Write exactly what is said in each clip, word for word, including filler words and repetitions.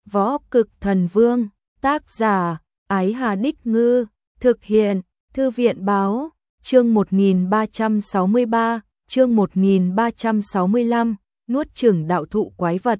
Võ Cực Thần Vương, tác giả, Ái Hà Đích Ngư, thực hiện, Thư viện Báo, chương một nghìn ba trăm sáu mươi ba, chương một nghìn ba trăm sáu mươi lăm, nuốt chửng đạo thụ quái vật.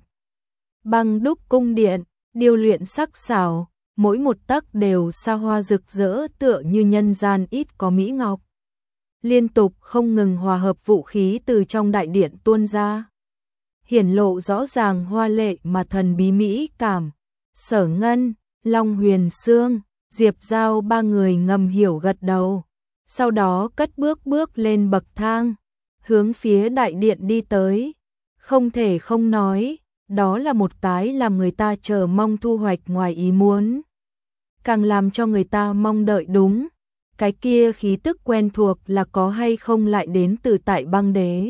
Băng đúc cung điện, điêu luyện sắc sảo, mỗi một tấc đều xa hoa rực rỡ tựa như nhân gian ít có mỹ ngọc. Liên tục không ngừng hòa hợp vũ khí từ trong đại điện tuôn ra, hiển lộ rõ ràng hoa lệ mà thần bí mỹ cảm. Sở Ngân, Long Huyền Sương, Diệp Giao ba người ngầm hiểu gật đầu, sau đó cất bước bước lên bậc thang, hướng phía đại điện đi tới. Không thể không nói, đó là một cái làm người ta chờ mong thu hoạch ngoài ý muốn. Càng làm cho người ta mong đợi đúng, cái kia khí tức quen thuộc là có hay không lại đến từ tại băng đế.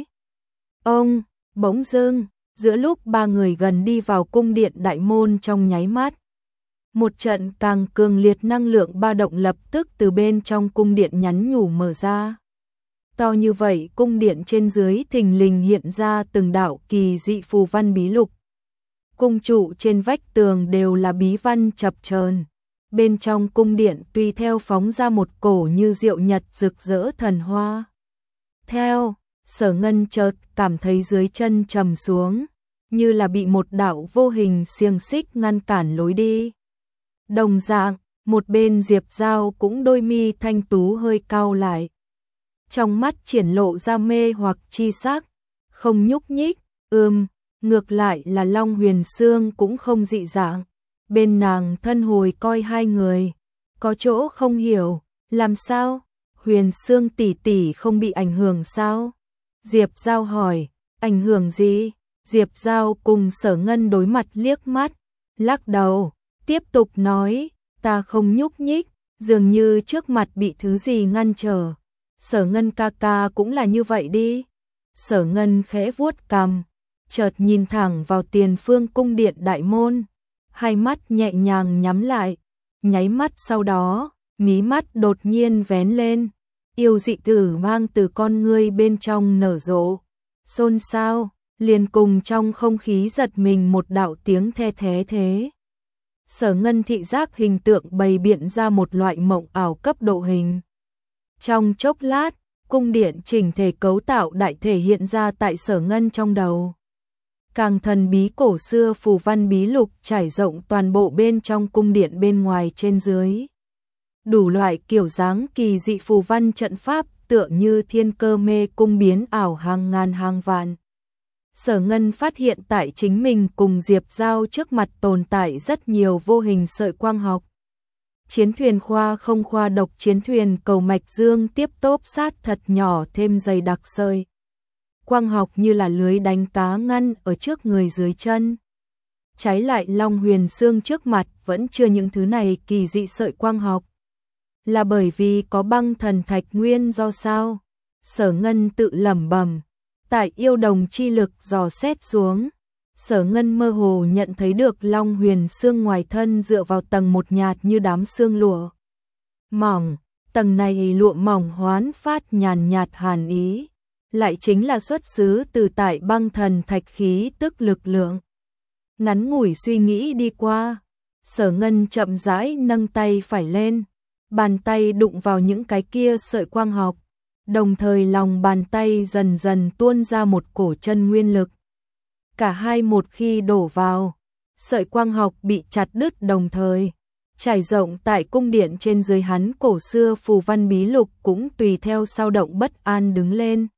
Ông, bỗng dưng, giữa lúc ba người gần đi vào cung điện đại môn trong nháy mắt, một trận càng cường liệt năng lượng ba động lập tức từ bên trong cung điện nhắn nhủ mở ra. To như vậy cung điện trên dưới thình lình hiện ra từng đạo kỳ dị phù văn bí lục. Cung trụ trên vách tường đều là bí văn chập chờn. Bên trong cung điện tùy theo phóng ra một cổ như diệu nhật rực rỡ thần hoa. Theo, Sở Ngân chợt cảm thấy dưới chân trầm xuống, như là bị một đạo vô hình xiềng xích ngăn cản lối đi. Đồng dạng, một bên Diệp Giao cũng đôi mi thanh tú hơi cau lại. Trong mắt triển lộ ra mê hoặc chi sắc, không nhúc nhích, ưm, ngược lại là Long Huyền Sương cũng không dị dạng. Bên nàng thân hồi coi hai người, có chỗ không hiểu, làm sao? Huyền Sương tỷ tỷ không bị ảnh hưởng sao? Diệp Giao hỏi, ảnh hưởng gì? Diệp Giao cùng Sở Ngân đối mặt liếc mắt, lắc đầu, tiếp tục nói, ta không nhúc nhích, dường như trước mặt bị thứ gì ngăn trở. Sở Ngân ca ca cũng là như vậy đi. Sở Ngân khẽ vuốt cằm, chợt nhìn thẳng vào tiền phương cung điện đại môn, hai mắt nhẹ nhàng nhắm lại, nháy mắt sau đó, mí mắt đột nhiên vén lên, yêu dị tử mang từ con ngươi bên trong nở rộ, xôn xao, liền cùng trong không khí giật mình một đạo tiếng the thé thế. Sở Ngân thị giác hình tượng bày biện ra một loại mộng ảo cấp độ hình. Trong chốc lát, cung điện chỉnh thể cấu tạo đại thể hiện ra tại Sở Ngân trong đầu. Càng thần bí cổ xưa phù văn bí lục trải rộng toàn bộ bên trong cung điện bên ngoài trên dưới. Đủ loại kiểu dáng kỳ dị phù văn trận pháp tựa như thiên cơ mê cung biến ảo hàng ngàn hàng vạn. Sở Ngân phát hiện tại chính mình cùng Diệp Giao trước mặt tồn tại rất nhiều vô hình sợi quang học. Chiến thuyền khoa không khoa độc chiến thuyền cầu mạch dương tiếp tốp sát thật nhỏ thêm dày đặc sợi quang học như là lưới đánh cá ngăn ở trước người dưới chân. Trái lại Long Huyền Sương trước mặt vẫn chưa những thứ này kỳ dị sợi quang học. Là bởi vì có băng thần thạch nguyên do sao? Sở Ngân tự lẩm bẩm. Tại yêu đồng chi lực dò xét xuống, Sở Ngân mơ hồ nhận thấy được Long Huyền Sương ngoài thân dựa vào tầng một nhạt như đám sương lụa mỏng, tầng này lụa mỏng hoán phát nhàn nhạt hàn ý, lại chính là xuất xứ từ tại băng thần thạch khí tức lực lượng. Ngắn ngủi suy nghĩ đi qua, Sở Ngân chậm rãi nâng tay phải lên, bàn tay đụng vào những cái kia sợi quang học, đồng thời lòng bàn tay dần dần tuôn ra một cổ chân nguyên lực. Cả hai một khi đổ vào, sợi quang học bị chặt đứt đồng thời, trải rộng tại cung điện trên dưới hắn cổ xưa phù văn bí lục cũng tùy theo sao động bất an đứng lên.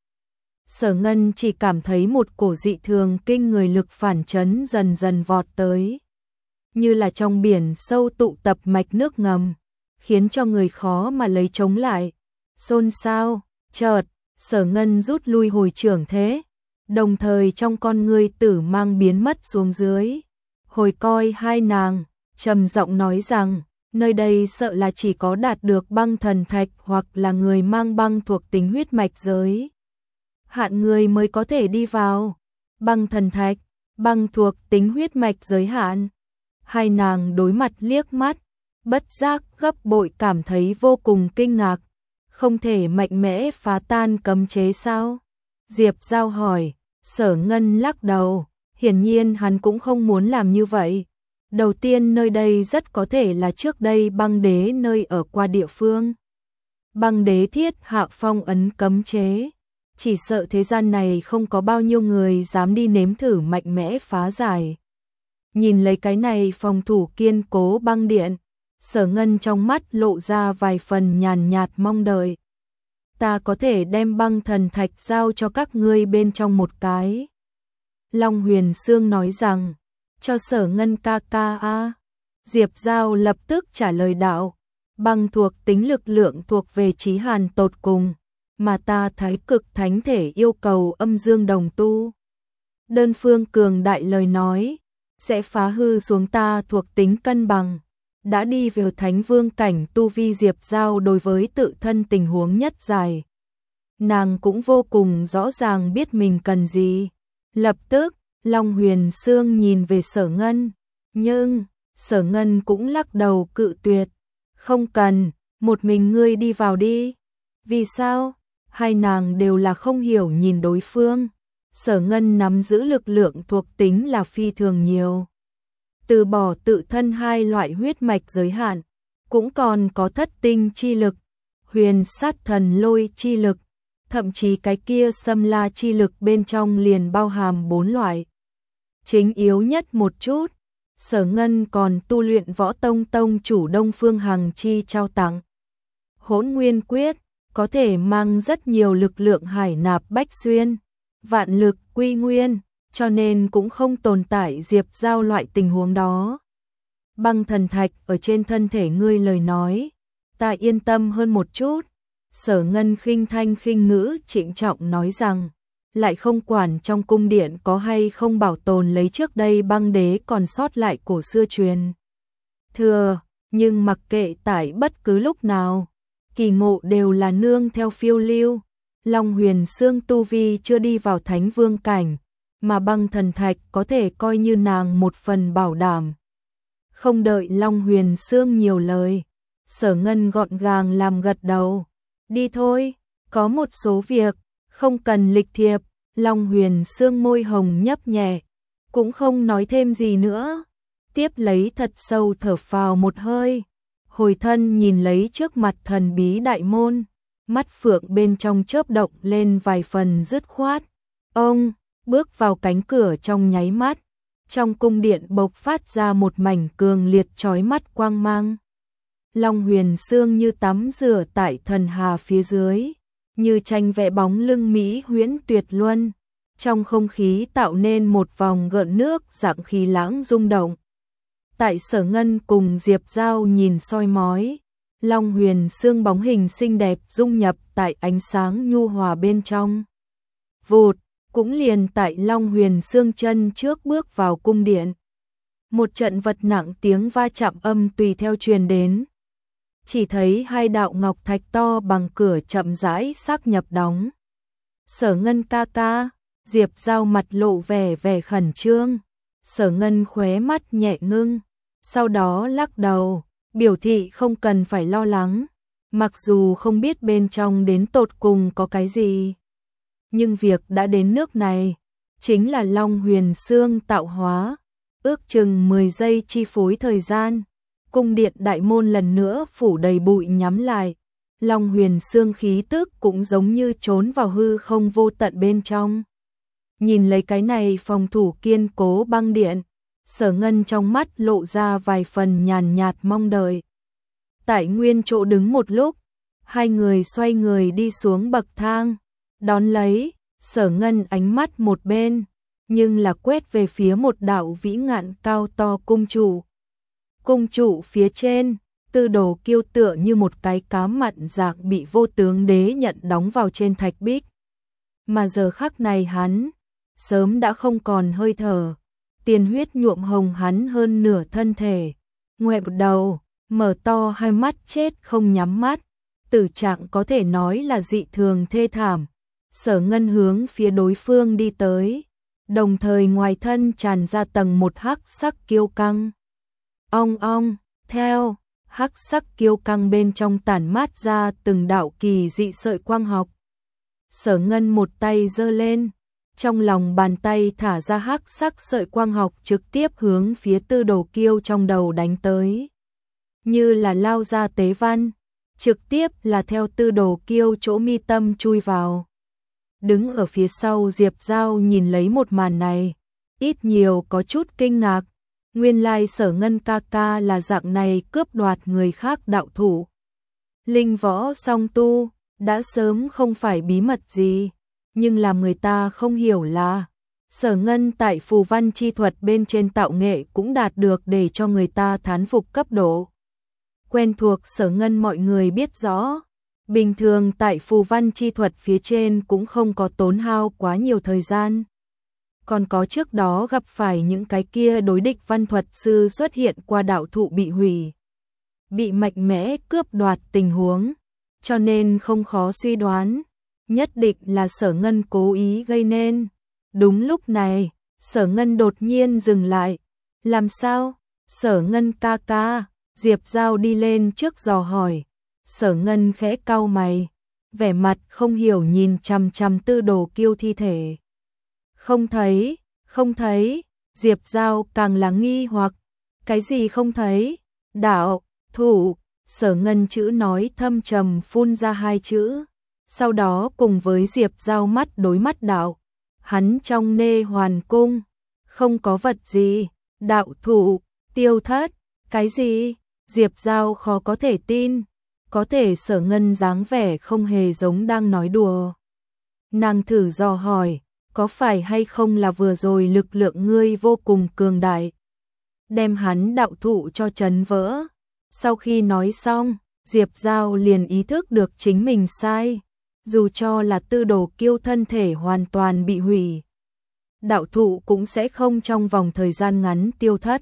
Sở Ngân chỉ cảm thấy một cổ dị thường kinh người lực phản chấn dần dần vọt tới, như là trong biển sâu tụ tập mạch nước ngầm, khiến cho người khó mà lấy chống lại. Xôn xao, chợt, Sở Ngân rút lui hồi trưởng thế, đồng thời trong con ngươi tử mang biến mất xuống dưới. Hồi coi hai nàng, trầm giọng nói rằng, nơi đây sợ là chỉ có đạt được băng thần thạch hoặc là người mang băng thuộc tính huyết mạch giới hạn người mới có thể đi vào. Băng thần thạch, băng thuộc tính huyết mạch giới hạn. Hai nàng đối mặt liếc mắt, bất giác gấp bội cảm thấy vô cùng kinh ngạc. Không thể mạnh mẽ phá tan cấm chế sao? Diệp Giao hỏi. Sở Ngân lắc đầu, hiển nhiên hắn cũng không muốn làm như vậy. Đầu tiên nơi đây rất có thể là trước đây băng đế nơi ở qua địa phương. Băng đế thiết hạ phong ấn cấm chế. Chỉ sợ thế gian này không có bao nhiêu người dám đi nếm thử mạnh mẽ phá giải. Nhìn lấy cái này phòng thủ kiên cố băng điện, Sở Ngân trong mắt lộ ra vài phần nhàn nhạt mong đợi. Ta có thể đem băng thần thạch giao cho các ngươi bên trong một cái. Long Huyền Sương nói rằng, cho Sở Ngân ca ca a. Diệp Giao lập tức trả lời đạo, băng thuộc tính lực lượng thuộc về Chí Hàn tột cùng, mà ta Thái Cực Thánh Thể yêu cầu âm dương đồng tu. Đơn phương cường đại lời nói, sẽ phá hư xuống ta thuộc tính cân bằng. Đã đi vào Thánh Vương cảnh tu vi Diệp Giao đối với tự thân tình huống nhất dài. Nàng cũng vô cùng rõ ràng biết mình cần gì. Lập tức, Long Huyền Sương nhìn về Sở Ngân, nhưng Sở Ngân cũng lắc đầu cự tuyệt. Không cần, một mình ngươi đi vào đi. Vì sao? Hai nàng đều là không hiểu nhìn đối phương. Sở Ngân nắm giữ lực lượng thuộc tính là phi thường nhiều. Từ bỏ tự thân hai loại huyết mạch giới hạn, cũng còn có thất tinh chi lực, huyền sát thần lôi chi lực, thậm chí cái kia xâm la chi lực bên trong liền bao hàm bốn loại. Chính yếu nhất một chút, Sở Ngân còn tu luyện Võ Tông tông chủ Đông Phương Hằng chi trao tặng. Hỗn Nguyên Quyết có thể mang rất nhiều lực lượng hải nạp bách xuyên, vạn lực quy nguyên, cho nên cũng không tồn tại Diệp Giao loại tình huống đó. Băng thần thạch ở trên thân thể ngươi lời nói, ta yên tâm hơn một chút. Sở Ngân khinh thanh khinh ngữ trịnh trọng nói rằng, lại không quản trong cung điện có hay không bảo tồn lấy trước đây băng đế còn sót lại cổ xưa truyền thừa, nhưng mặc kệ tại bất cứ lúc nào, kỳ ngộ đều là nương theo phiêu lưu. Long Huyền Sương tu vi chưa đi vào Thánh Vương cảnh, mà băng thần thạch có thể coi như nàng một phần bảo đảm. Không đợi Long Huyền Sương nhiều lời, Sở Ngân gọn gàng làm gật đầu. Đi thôi, có một số việc, không cần lịch thiệp. Long Huyền Sương môi hồng nhấp nhẹ, cũng không nói thêm gì nữa. Tiếp lấy thật sâu thở phào một hơi, hồi thân nhìn lấy trước mặt thần bí đại môn, mắt phượng bên trong chớp động lên vài phần dứt khoát. Ông bước vào cánh cửa trong nháy mắt, trong cung điện bộc phát ra một mảnh cường liệt chói mắt quang mang. Long Huyền Sương như tắm rửa tại thần hà phía dưới, như tranh vẽ bóng lưng mỹ huyễn tuyệt luân, trong không khí tạo nên một vòng gợn nước dạng khí lãng rung động. Tại Sở Ngân cùng Diệp Giao nhìn soi mói, Long Huyền Sương bóng hình xinh đẹp dung nhập tại ánh sáng nhu hòa bên trong. Vụt, cũng liền tại Long Huyền Sương chân trước bước vào cung điện. Một trận vật nặng tiếng va chạm âm tùy theo truyền đến. Chỉ thấy hai đạo ngọc thạch to bằng cửa chậm rãi xác nhập đóng. Sở Ngân ca ca, Diệp Giao mặt lộ vẻ vẻ khẩn trương. Sở Ngân khóe mắt nhẹ ngưng, sau đó lắc đầu, biểu thị không cần phải lo lắng. Mặc dù không biết bên trong đến tột cùng có cái gì, nhưng việc đã đến nước này, chính là Long Huyền Sương tạo hóa. Ước chừng mười giây chi phối thời gian, cung điện đại môn lần nữa phủ đầy bụi nhắm lại. Long Huyền Sương khí tức cũng giống như trốn vào hư không vô tận bên trong. Nhìn lấy cái này phòng thủ kiên cố băng điện, Sở Ngân trong mắt lộ ra vài phần nhàn nhạt mong đợi. Tại nguyên chỗ đứng một lúc, hai người xoay người đi xuống bậc thang, đón lấy, Sở Ngân ánh mắt một bên, nhưng là quét về phía một đạo vĩ ngạn cao to cung trụ. Cung trụ phía trên, tư đồ kiêu tựa như một cái cá mặn dạng bị vô tướng đế nhận đóng vào trên thạch bích. Mà giờ khắc này hắn, sớm đã không còn hơi thở, tiền huyết nhuộm hồng hắn hơn nửa thân thể, ngoẹo đầu, mở to hai mắt chết không nhắm mắt, tử trạng có thể nói là dị thường thê thảm. Sở Ngân hướng phía đối phương đi tới, đồng thời ngoài thân tràn ra tầng một hắc sắc kiêu căng. Ong ong, theo, hắc sắc kiêu căng bên trong tản mát ra từng đạo kỳ dị sợi quang học. Sở Ngân một tay giơ lên, Trong lòng bàn tay thả ra hắc sắc sợi quang học trực tiếp hướng phía Tư Đồ Kiêu trong đầu đánh tới. Như là lao ra tế văn, trực tiếp là theo Tư Đồ Kiêu chỗ mi tâm chui vào. Đứng ở phía sau Diệp Giao nhìn lấy một màn này, ít nhiều có chút kinh ngạc. Nguyên lai Sở Ngân ca ca là dạng này cướp đoạt người khác đạo thủ. Linh võ song tu, đã sớm không phải bí mật gì, nhưng làm người ta không hiểu là Sở Ngân tại phù văn chi thuật bên trên tạo nghệ cũng đạt được để cho người ta thán phục cấp độ. Quen thuộc Sở Ngân mọi người biết rõ, bình thường tại phù văn chi thuật phía trên cũng không có tốn hao quá nhiều thời gian. Còn có trước đó gặp phải những cái kia đối địch văn thuật sư xuất hiện qua đạo thụ bị hủy, bị mạnh mẽ cướp đoạt tình huống, cho nên không khó suy đoán, nhất định là Sở Ngân cố ý gây nên. Đúng lúc này, Sở Ngân đột nhiên dừng lại. Làm sao? Sở Ngân ca ca, Diệp Giao đi lên trước dò hỏi. Sở Ngân khẽ cau mày, vẻ mặt không hiểu nhìn chằm chằm Tư Đồ Kiêu thi thể. Không thấy, không thấy, Diệp Giao càng là nghi hoặc. Cái gì không thấy? Đạo, thủ, Sở Ngân chữ nói thâm trầm phun ra hai chữ. Sau đó cùng với Diệp Giao mắt đối mắt đạo. Hắn trong nê hoàn cung, không có vật gì, đạo thủ, tiêu thất, cái gì? Diệp Giao khó có thể tin, có thể Sở Ngân dáng vẻ không hề giống đang nói đùa. Nàng thử dò hỏi, có phải hay không là vừa rồi lực lượng ngươi vô cùng cường đại, đem hắn đạo thụ cho trấn vỡ. Sau khi nói xong, Diệp Giao liền ý thức được chính mình sai. Dù cho là Tư Đồ Kiêu thân thể hoàn toàn bị hủy, đạo thụ cũng sẽ không trong vòng thời gian ngắn tiêu thất.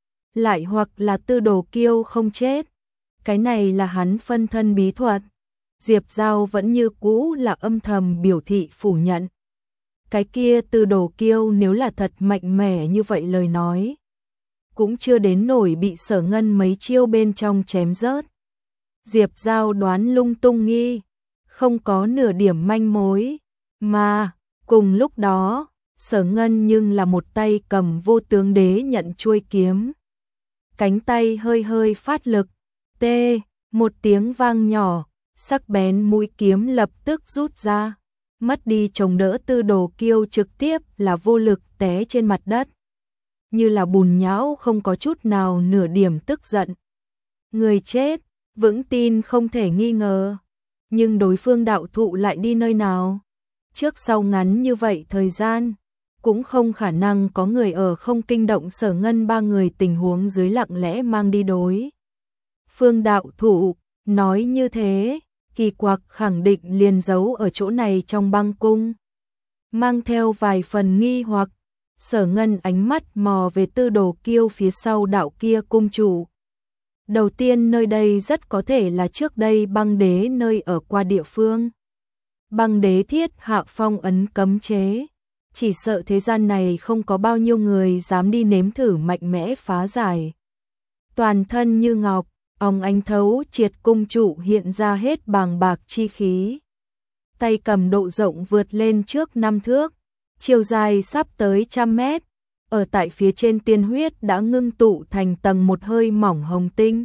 Lại hoặc là Tư Đồ Kiêu không chết, cái này là hắn phân thân bí thuật. Diệp Giao vẫn như cũ là âm thầm biểu thị phủ nhận. Cái kia Tư Đồ Kiêu nếu là thật mạnh mẽ như vậy lời nói, cũng chưa đến nổi bị Sở Ngân mấy chiêu bên trong chém rớt. Diệp Giao đoán lung tung nghi, không có nửa điểm manh mối, mà cùng lúc đó, Sở Ngân nhưng là một tay cầm Vô Tướng Đế nhận chuôi kiếm. Cánh tay hơi hơi phát lực, tê, một tiếng vang nhỏ, sắc bén mũi kiếm lập tức rút ra, mất đi chống đỡ Tư Đồ Kiêu trực tiếp là vô lực té trên mặt đất. Như là bùn nhão không có chút nào nửa điểm tức giận. Người chết, vững tin không thể nghi ngờ. Nhưng đối phương đạo thụ lại đi nơi nào? Trước sau ngắn như vậy thời gian, cũng không khả năng có người ở không kinh động Sở Ngân ba người tình huống dưới lặng lẽ mang đi đối. Phương đạo thụ, nói như thế, kỳ quặc khẳng định liền giấu ở chỗ này trong băng cung. Mang theo vài phần nghi hoặc, Sở Ngân ánh mắt mò về Tư Đồ Kiêu phía sau đạo kia cung chủ. Đầu tiên nơi đây rất có thể là trước đây băng đế nơi ở qua địa phương. Băng đế thiết hạ phong ấn cấm chế. Chỉ sợ thế gian này không có bao nhiêu người dám đi nếm thử mạnh mẽ phá giải. Toàn thân như ngọc, óng ánh thấu triệt cung chủ hiện ra hết bàng bạc chi khí. Tay cầm độ rộng vượt lên trước năm thước, chiều dài sắp tới trăm mét. Ở tại phía trên tiên huyết đã ngưng tụ thành tầng một hơi mỏng hồng tinh.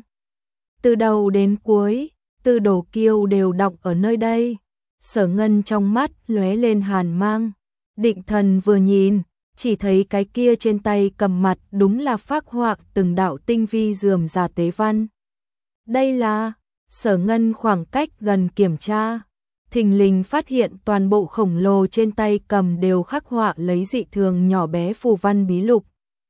Từ đầu đến cuối, Tư Đồ Kiêu đều đọng ở nơi đây. Sở Ngân trong mắt lóe lên hàn mang. Định thần vừa nhìn, chỉ thấy cái kia trên tay cầm mặt đúng là phác họa từng đạo tinh vi rườm rà tế văn. Đây là, Sở Ngân khoảng cách gần kiểm tra, thình lình phát hiện toàn bộ khổng lồ trên tay cầm đều khắc họa lấy dị thường nhỏ bé phù văn bí lục.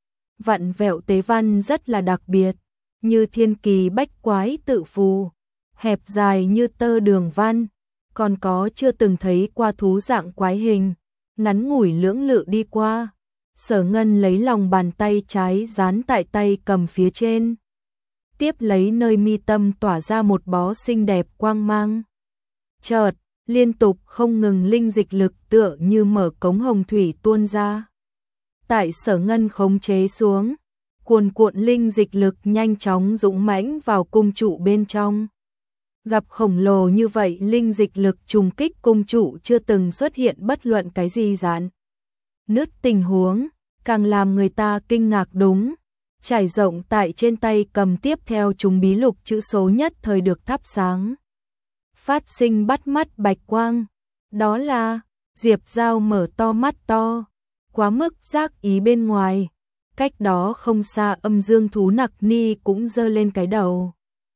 Vặn vẹo tế văn rất là đặc biệt, như thiên kỳ bách quái tự phù, hẹp dài như tơ đường văn, còn có chưa từng thấy qua thú dạng quái hình, ngắn ngủi lưỡng lự đi qua. Sở Ngân lấy lòng bàn tay trái dán tại tay cầm phía trên, tiếp lấy nơi mi tâm tỏa ra một bó xinh đẹp quang mang. Chợt, liên tục không ngừng linh dịch lực tựa như mở cống hồng thủy tuôn ra. Tại Sở Ngân khống chế xuống, cuồn cuộn linh dịch lực nhanh chóng dũng mãnh vào cung trụ bên trong. Gặp khổng lồ như vậy linh dịch lực trùng kích cung trụ chưa từng xuất hiện bất luận cái gì gián nứt tình huống, càng làm người ta kinh ngạc đúng. Trải rộng tại trên tay cầm tiếp theo chúng bí lục chữ số nhất thời được thắp sáng. Phát sinh bắt mắt bạch quang. Đó là, Diệp Giao mở to mắt to, quá mức giác ý bên ngoài. Cách đó không xa Âm Dương thú Nặc Ni cũng giơ lên cái đầu.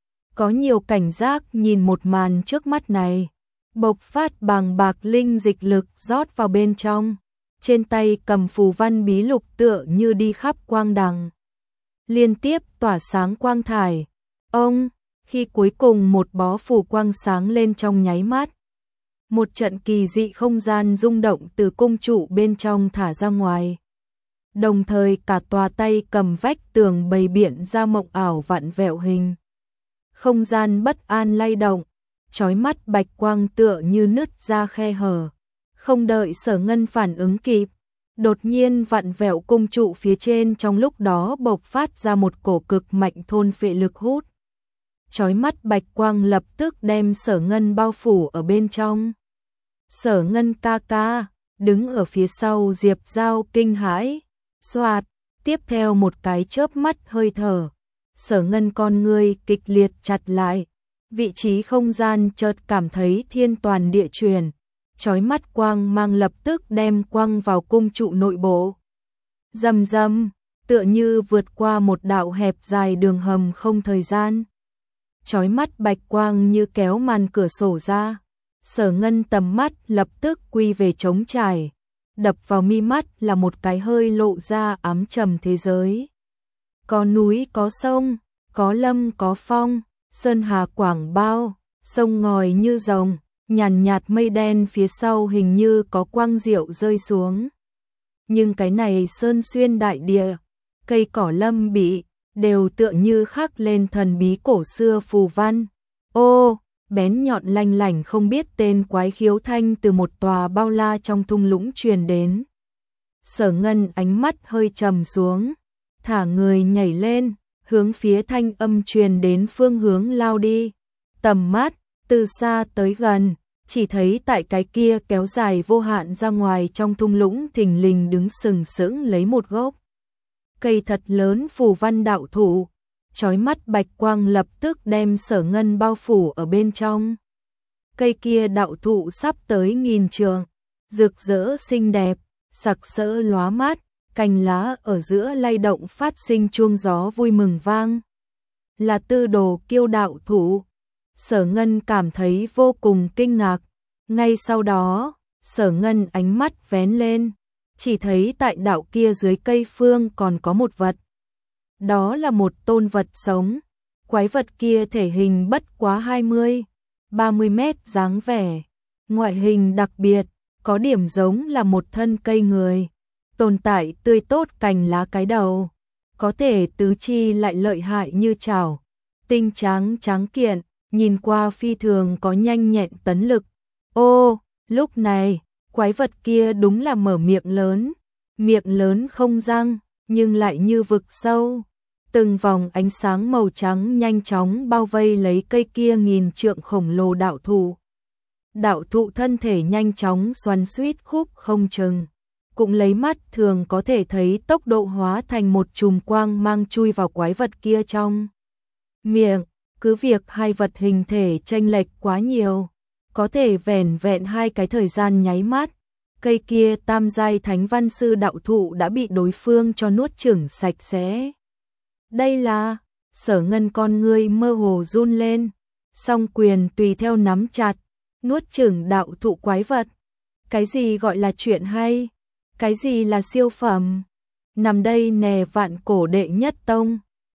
Có nhiều cảnh giác nhìn một màn trước mắt này. Bộc phát bàng bạc linh dịch lực rót vào bên trong. Trên tay cầm phù văn bí lục tựa như đi khắp quang đằng. Liên tiếp tỏa sáng quang thải. Ông, khi cuối cùng một bó phù quang sáng lên trong nháy mắt. Một trận kỳ dị không gian rung động từ cung trụ bên trong thả ra ngoài. Đồng thời cả tòa tay cầm vách tường bày biện ra mộng ảo vặn vẹo hình. Không gian bất an lay động, chói mắt bạch quang tựa như nứt ra khe hở. Không đợi Sở Ngân phản ứng kịp, đột nhiên vặn vẹo cung trụ phía trên trong lúc đó bộc phát ra một cổ cực mạnh thôn phệ lực hút. Chói mắt bạch quang lập tức đem Sở Ngân bao phủ ở bên trong. Sở Ngân ca ca, đứng ở phía sau Diệp Giao kinh hãi, xoạt, tiếp theo một cái chớp mắt hơi thở. Sở Ngân con ngươi kịch liệt chặt lại, vị trí không gian chợt cảm thấy thiên toàn địa chuyển, chói mắt quang mang lập tức đem quang vào cung trụ nội bộ. Rầm rầm, tựa như vượt qua một đạo hẹp dài đường hầm không thời gian. Chói mắt bạch quang như kéo màn cửa sổ ra. Sở Ngân tầm mắt lập tức quy về trống trải, đập vào mi mắt là một cái hơi lộ ra ám trầm thế giới. Có núi có sông, có lâm có phong, sơn hà quảng bao, sông ngòi như rồng, nhàn nhạt mây đen phía sau hình như có quang diệu rơi xuống. Nhưng cái này sơn xuyên đại địa, cây cỏ lâm bị, đều tựa như khắc lên thần bí cổ xưa phù văn. Ô, bén nhọn lanh lảnh không biết tên quái khiếu thanh từ một tòa bao la trong thung lũng truyền đến. Sở Ngân ánh mắt hơi trầm xuống, thả người nhảy lên, hướng phía thanh âm truyền đến phương hướng lao đi. Tầm mắt, từ xa tới gần, chỉ thấy tại cái kia kéo dài vô hạn ra ngoài trong thung lũng thình lình đứng sừng sững lấy một gốc cây thật lớn phù văn đạo thụ. Chói mắt bạch quang lập tức đem Sở Ngân bao phủ ở bên trong. Cây kia đạo thụ sắp tới nghìn trường, rực rỡ xinh đẹp, sặc sỡ lóa mắt, cành lá ở giữa lay động phát sinh chuông gió vui mừng vang. Là Tư Đồ Kiêu đạo thụ. Sở Ngân cảm thấy vô cùng kinh ngạc. Ngay sau đó, Sở Ngân ánh mắt vén lên, chỉ thấy tại đạo kia dưới cây phương còn có một vật. Đó là một tôn vật sống. Quái vật kia thể hình bất quá hai mươi, ba mươi mét dáng vẻ. Ngoại hình đặc biệt, có điểm giống là một thân cây người. Tồn tại tươi tốt cành lá cái đầu. Có thể tứ chi lại lợi hại như chảo. Tinh trắng trắng kiện, nhìn qua phi thường có nhanh nhẹn tấn lực. Ô, lúc này, quái vật kia đúng là mở miệng lớn. Miệng lớn không răng, nhưng lại như vực sâu. Từng vòng ánh sáng màu trắng nhanh chóng bao vây lấy cây kia nghìn trượng khổng lồ đạo thụ. Đạo thụ thân thể nhanh chóng xoắn xuýt khúc không chừng, cũng lấy mắt thường có thể thấy tốc độ hóa thành một chùm quang mang chui vào quái vật kia trong miệng. Cứ việc hai vật hình thể chênh lệch quá nhiều, có thể vẻn vẹn hai cái thời gian nháy mắt, cây kia tam giai thánh văn sư đạo thụ đã bị đối phương cho nuốt chửng sạch sẽ. Đây là, Sở Ngân con ngươi mơ hồ run lên, song quyền tùy theo nắm chặt, nuốt chửng đạo thụ quái vật. Cái gì gọi là chuyện hay? Cái gì là siêu phẩm? Nằm đây nè vạn cổ đệ nhất tông,